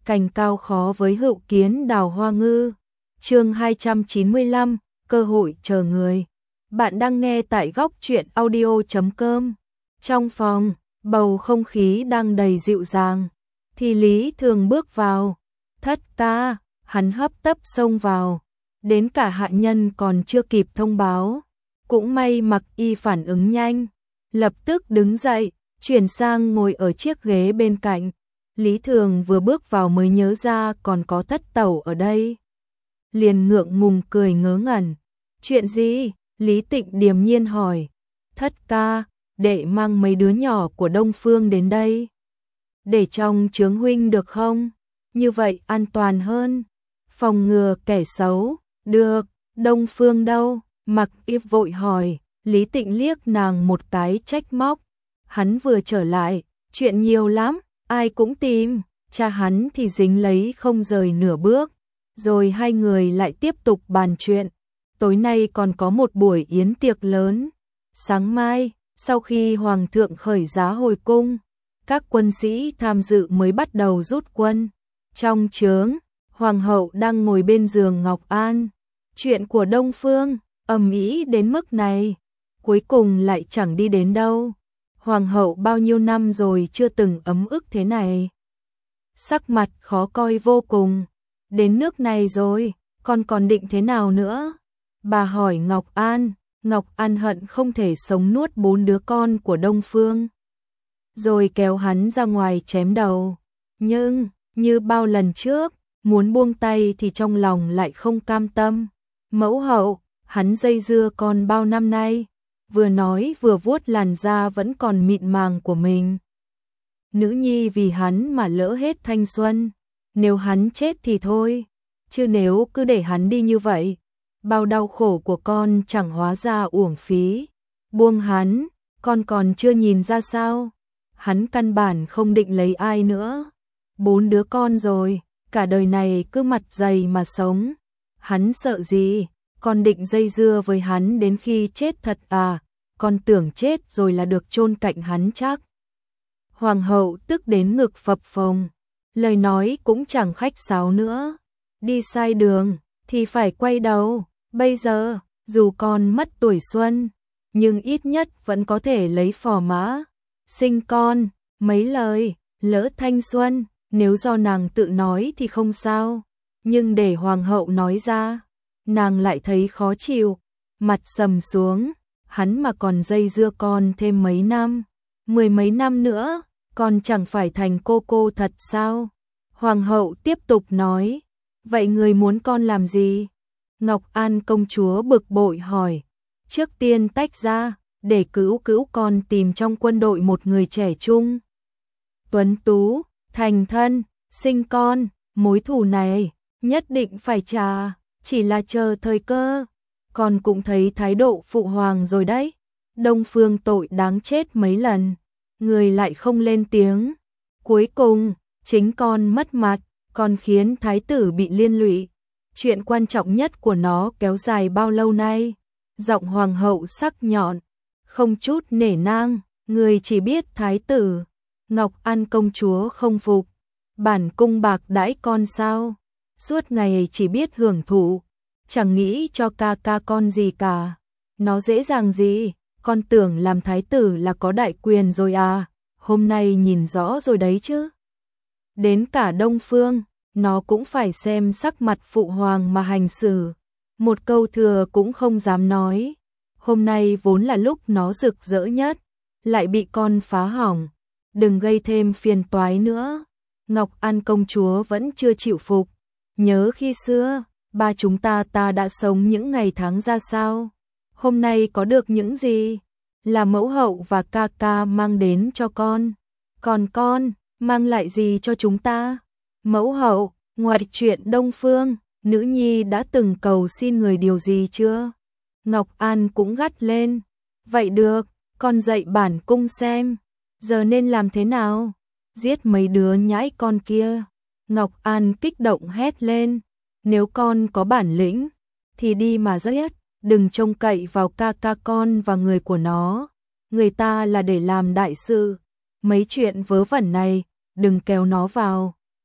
cành cao khó với hữu kiến đào hoa ngư. Chương 295, cơ hội chờ người. Bạn đang nghe tại góc truyện audio.com. Trong phòng, bầu không khí đang đầy dịu dàng, thì Lý Thường bước vào. Thất ca, hắn hấp tấp xông vào, đến cả hạ nhân còn chưa kịp thông báo. Cũng may Mặc Y phản ứng nhanh, lập tức đứng dậy, chuyển sang ngồi ở chiếc ghế bên cạnh. Lý Thường vừa bước vào mới nhớ ra còn có Thất tẩu ở đây. Liền ngượng ngùng cười ngớ ngẩn. Chuyện gì? Lý Tịnh điềm nhiên hỏi. Thất ca, đệ mang mấy đứa nhỏ của Đông Phương đến đây. Để trong chướng huynh được không? Như vậy an toàn hơn. Phòng ngừa kẻ xấu. Được, Đông Phương đâu? Mặc Y vội hỏi. Lý Tịnh liếc nàng một cái trách móc. Hắn vừa trở lại, chuyện nhiều lắm, ai cũng tìm. Cha hắn thì dính lấy không rời nửa bước. Rồi hai người lại tiếp tục bàn chuyện. Tối nay còn có một buổi yến tiệc lớn. Sáng mai, sau khi Hoàng thượng khởi giá hồi cung, các quân sĩ tham dự mới bắt đầu rút quân. Trong chướng, Hoàng hậu đang ngồi bên giường Ngọc An. Chuyện của Đông Phương, ầm ĩ đến mức này, cuối cùng lại chẳng đi đến đâu. Hoàng hậu bao nhiêu năm rồi chưa từng ấm ức thế này. Sắc mặt khó coi vô cùng. Đến nước này rồi, còn định thế nào nữa? Bà hỏi Ngọc An. Ngọc An hận không thể sống nuốt 4 đứa con của Đông Phương, rồi kéo hắn ra ngoài chém đầu. Nhưng, như bao lần trước, muốn buông tay thì trong lòng lại không cam tâm. Mẫu hậu, hắn dây dưa con bao năm nay, vừa nói vừa vuốt làn da vẫn còn mịn màng của mình. Nữ nhi vì hắn mà lỡ hết thanh xuân. Nếu hắn chết thì thôi, chứ nếu cứ để hắn đi như vậy, bao đau khổ của con chẳng hóa ra uổng phí. Buông hắn, con còn chưa nhìn ra sao? Hắn căn bản không định lấy ai nữa. 4 đứa con rồi, cả đời này cứ mặt dày mà sống. Hắn sợ gì? Con định dây dưa với hắn đến khi chết thật à? Con tưởng chết rồi là được chôn cạnh hắn chắc. Hoàng hậu tức đến ngực phập phồng. Lời nói cũng chẳng khách sáo nữa. Đi sai đường thì phải quay đầu. Bây giờ, dù con mất tuổi xuân, nhưng ít nhất vẫn có thể lấy phò mã. Sinh con, mấy lời, lỡ thanh xuân, nếu do nàng tự nói thì không sao. Nhưng để hoàng hậu nói ra, nàng lại thấy khó chịu. Mặt sầm xuống, hắn mà còn dây dưa con thêm mấy năm, 10 mấy năm nữa, con chẳng phải thành cô thật sao? Hoàng hậu tiếp tục nói. Vậy người muốn con làm gì? Ngọc An công chúa bực bội hỏi. Trước tiên tách ra, để cứu con tìm trong quân đội một người trẻ trung, tuấn tú, thành thân, sinh con. Mối thù này nhất định phải trả, chỉ là chờ thời cơ. Con cũng thấy thái độ phụ hoàng rồi đấy. Đông Phương tội đáng chết mấy lần, người lại không lên tiếng. Cuối cùng, chính con mất mặt, còn khiến thái tử bị liên lụy. Chuyện quan trọng nhất của nó kéo dài bao lâu nay? Giọng hoàng hậu sắc nhọn, không chút nể nang. Người chỉ biết thái tử. Ngọc An công chúa không phục. Bản cung bạc đãi con sao? Suốt ngày chỉ biết hưởng thụ, chẳng nghĩ cho ca con gì cả. Nó dễ dàng gì? Con tưởng làm thái tử là có đại quyền rồi à? Hôm nay nhìn rõ rồi đấy chứ. Đến cả Đông Phương, nó cũng phải xem sắc mặt phụ hoàng mà hành xử. Một câu thừa cũng không dám nói. Hôm nay vốn là lúc nó rực rỡ nhất, lại bị con phá hỏng. Đừng gây thêm phiền toái nữa. Ngọc An công chúa vẫn chưa chịu phục. Nhớ khi xưa, ba chúng ta đã sống những ngày tháng ra sao? Hôm nay có được những gì? Là mẫu hậu và ca mang đến cho con. Còn con, mang lại gì cho chúng ta? Mẫu hậu, ngoài chuyện Đông Phương, nữ nhi đã từng cầu xin người điều gì chưa? Ngọc An cũng gắt lên. Vậy được, con dạy bản cung xem. Giờ nên làm thế nào? Giết mấy đứa nhãi con kia. Ngọc An kích động hét lên. Nếu con có bản lĩnh, thì đi mà giết. Đừng trông cậy vào ca con và người của nó. Người ta là để làm đại sự. Mấy chuyện vớ vẩn này, đừng kéo nó vào.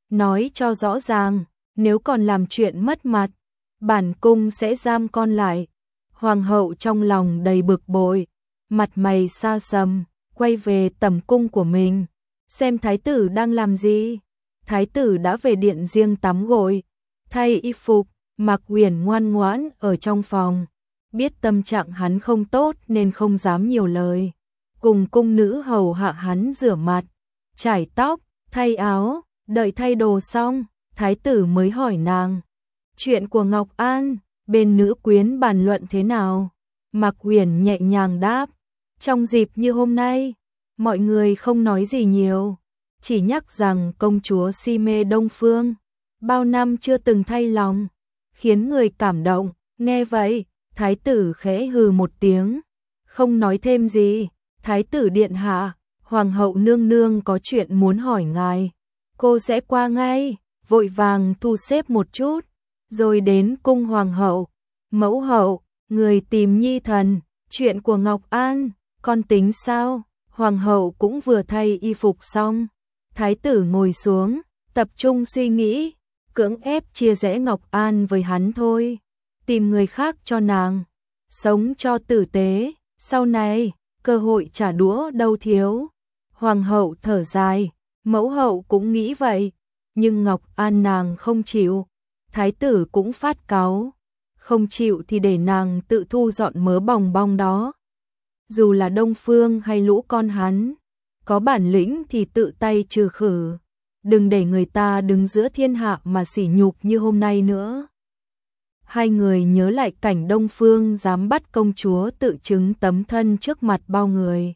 nói cho rõ ràng, nếu còn làm chuyện mất mặt, bản cung sẽ giam con lại. Hoàng hậu trong lòng đầy bực bội, mặt mày xa sầm, quay về tẩm cung của mình, xem thái tử đang làm gì. Thái tử đã về điện riêng tắm gội, thay y phục, Mạc Uyển ngoan ngoãn ở trong phòng, biết tâm trạng hắn không tốt nên không dám nhiều lời, cùng cung nữ hầu hạ hắn rửa mặt, chải tóc, thay áo, đợi thay đồ xong, thái tử mới hỏi nàng, chuyện của Ngọc An, bên nữ quyến bàn luận thế nào? Mạc Uyển nhẹ nhàng đáp, trong dịp như hôm nay, mọi người không nói gì nhiều, chỉ nhắc rằng công chúa si mê Đông Phương, bao năm chưa từng thay lòng, khiến người cảm động. Nghe vậy, thái tử khẽ hừ một tiếng, không nói thêm gì. Thái tử điện hạ, hoàng hậu nương nương có chuyện muốn hỏi ngài, cô sẽ qua ngay. Vội vàng thu xếp một chút, rồi đến cung hoàng hậu. Mẫu hậu, người tìm nhi thần, chuyện của Ngọc An, con tính sao? Hoàng hậu cũng vừa thay y phục xong. Thái tử ngồi xuống, tập trung suy nghĩ, cưỡng ép chia rẽ Ngọc An với hắn thôi, tìm người khác cho nàng, sống cho tử tế, sau này, cơ hội trả đũa đâu thiếu. Hoàng hậu thở dài, mẫu hậu cũng nghĩ vậy, nhưng Ngọc An nàng không chịu. Thái tử cũng phát cáu, không chịu thì để nàng tự thu dọn mớ bòng bong đó. Dù là Đông Phương hay lũ con hắn, có bản lĩnh thì tự tay trừ khử, đừng để người ta đứng giữa thiên hạ mà sỉ nhục như hôm nay nữa. Hai người nhớ lại cảnh Đông Phương dám bắt công chúa tự chứng tấm thân trước mặt bao người,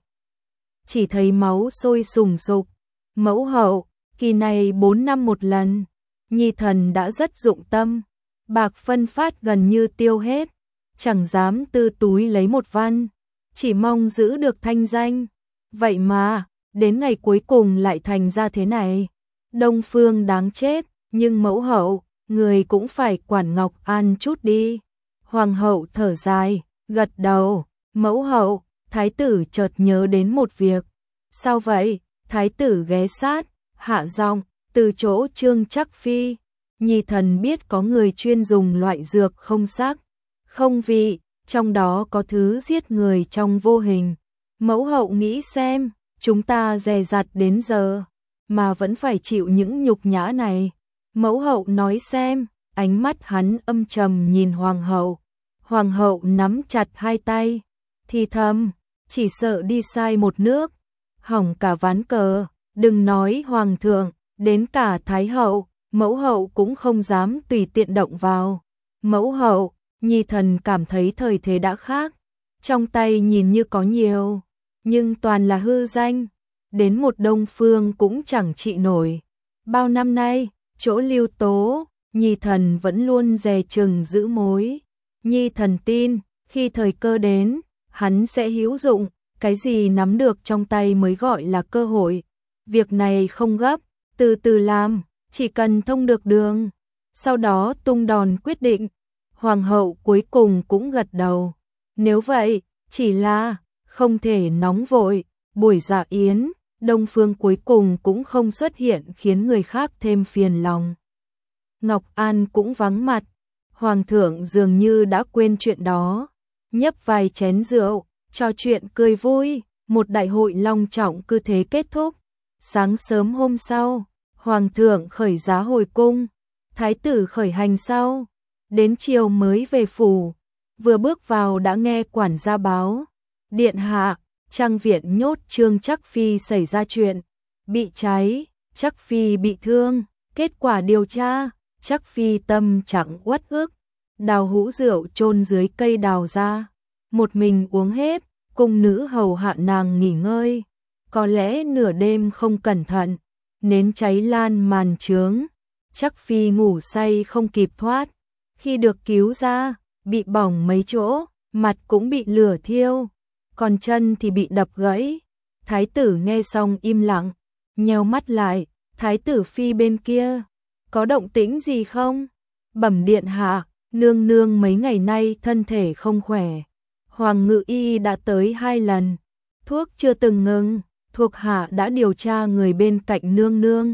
chỉ thấy máu sôi sùng sục. Mẫu hậu, kỳ này 4 năm một lần, nhi thần đã rất dụng tâm, bạc phân phát gần như tiêu hết, chẳng dám tư túi lấy một văn, chỉ mong giữ được thanh danh. Vậy mà, đến ngày cuối cùng lại thành ra thế này. Đông Phương đáng chết, nhưng mẫu hậu, người cũng phải quản Ngọc An chút đi. Hoàng hậu thở dài, gật đầu. Mẫu hậu, thái tử chợt nhớ đến một việc. Sao vậy? Thái tử ghé sát, hạ giọng, từ chỗ Trương Trắc Phi. Nhi thần biết có người chuyên dùng loại dược không sắc, không vị, trong đó có thứ giết người trong vô hình. Mẫu hậu nghĩ xem, chúng ta dè dặt đến giờ, mà vẫn phải chịu những nhục nhã này. Mẫu hậu nói xem, ánh mắt hắn âm trầm nhìn hoàng hậu. Hoàng hậu nắm chặt hai tay, thì thầm, chỉ sợ đi sai một nước, hỏng cả ván cờ, đừng nói hoàng thượng, đến cả thái hậu, mẫu hậu cũng không dám tùy tiện động vào. Mẫu hậu, nhi thần cảm thấy thời thế đã khác, trong tay nhìn như có nhiều, nhưng toàn là hư danh, đến một Đông Phương cũng chẳng trị nổi. Bao năm nay, chỗ Lưu Tố, nhi thần vẫn luôn dè chừng giữ mối. Nhi thần tin, khi thời cơ đến, hắn sẽ hữu dụng, cái gì nắm được trong tay mới gọi là cơ hội. Việc này không gấp, từ từ làm, chỉ cần thông được đường, sau đó tung đòn quyết định. Hoàng hậu cuối cùng cũng gật đầu. Nếu vậy, chỉ là không thể nóng vội. Buổi dạ yến, Đông Phương cuối cùng cũng không xuất hiện, khiến người khác thêm phiền lòng. Ngọc An cũng vắng mặt, hoàng thượng dường như đã quên chuyện đó. Nhấp vài chén rượu, trò chuyện cười vui, một đại hội long trọng cứ thế kết thúc. Sáng sớm hôm sau, hoàng thượng khởi giá hồi cung, thái tử khởi hành sau, đến chiều mới về phủ. Vừa bước vào đã nghe quản gia báo, điện hạ, trang viện nhốt Trương Trắc Phi xảy ra chuyện, bị cháy, Trắc Phi bị thương. Kết quả điều tra, Trắc Phi tâm trạng uất ức, đào hũ rượu chôn dưới cây đào ra, một mình uống hết, cung nữ hầu hạ nàng nghỉ ngơi. Có lẽ nửa đêm không cẩn thận, nến cháy lan màn trướng, Trắc Phi ngủ say không kịp thoát. Khi được cứu ra, bị bỏng mấy chỗ, mặt cũng bị lửa thiêu, còn chân thì bị đập gãy. Thái tử nghe xong im lặng, nheo mắt lại. Thái tử Phi bên kia, có động tĩnh gì không? Bẩm điện hạ, nương nương mấy ngày nay thân thể không khỏe. Hoàng ngự y đã tới 2 lần, thuốc chưa từng ngừng. Thuộc hạ đã điều tra người bên cạnh nương nương,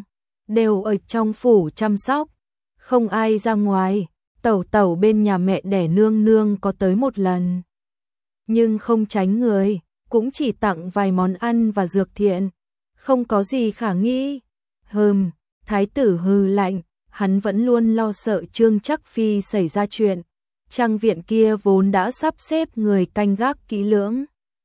đều ở trong phủ chăm sóc, không ai ra ngoài. Tẩu tẩu bên nhà mẹ đẻ nương nương có tới một lần, nhưng không tránh người, cũng chỉ tặng vài món ăn và dược thiện, không có gì khả nghi. Thái tử hừ lạnh, hắn vẫn luôn lo sợ Trương Trắc Phi xảy ra chuyện. Trang viện kia vốn đã sắp xếp người canh gác kỹ lưỡng,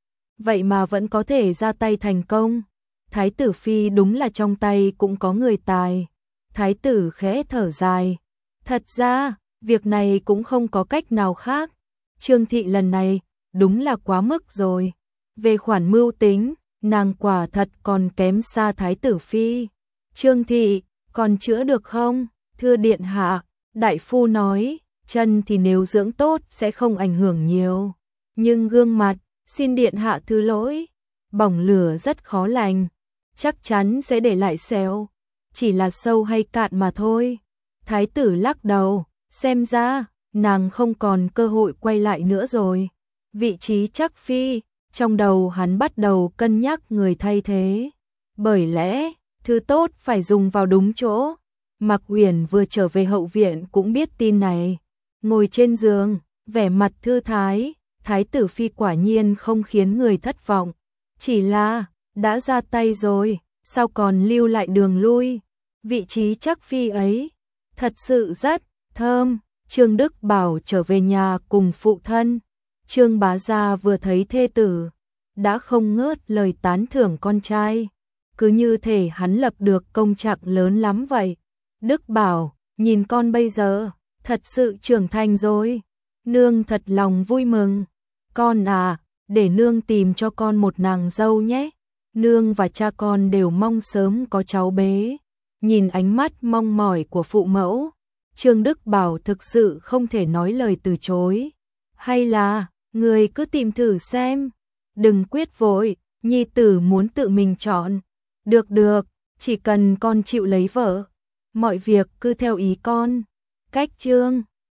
vậy mà vẫn có thể ra tay thành công. Thái tử Phi đúng là trong tay cũng có người tài. Thái tử khẽ thở dài, thật ra, việc này cũng không có cách nào khác. Trương thị lần này, đúng là quá mức rồi. Về khoản mưu tính, nàng quả thật còn kém xa Thái tử Phi. Trương thị, còn chữa được không? Thưa điện hạ, đại phu nói, chân thì nếu dưỡng tốt sẽ không ảnh hưởng nhiều. Nhưng gương mặt, xin điện hạ thứ lỗi, bỏng lửa rất khó lành, chắc chắn sẽ để lại sẹo, chỉ là sâu hay cạn mà thôi. Thái tử lắc đầu, xem ra, nàng không còn cơ hội quay lại nữa rồi. Vị trí Trắc Phi, trong đầu hắn bắt đầu cân nhắc người thay thế. Bởi lẽ, thứ tốt phải dùng vào đúng chỗ. Mạc Uyển vừa trở về hậu viện cũng biết tin này. Ngồi trên giường, vẻ mặt thư thái, Thái tử Phi quả nhiên không khiến người thất vọng. Chỉ là, đã ra tay rồi, sao còn lưu lại đường lui. Vị trí Trắc Phi ấy, thật sự rất thơm. Trương Đức Bảo trở về nhà cùng phụ thân. Trương bá gia vừa thấy thê tử, đã không ngớt lời tán thưởng con trai. Cứ như thể hắn lập được công trạng lớn lắm vậy. Đức Bảo, nhìn con bây giờ, thật sự trưởng thành rồi. Nương thật lòng vui mừng. Con à, để nương tìm cho con một nàng dâu nhé. Nương và cha con đều mong sớm có cháu bé. Nhìn ánh mắt mong mỏi của phụ mẫu, Trương Đức Bảo thực sự không thể nói lời từ chối. Hay là, người cứ tìm thử xem. Đừng quyết vội, nhi tử muốn tự mình chọn. Được, chỉ cần con chịu lấy vợ, mọi việc cứ theo ý con. Cách chương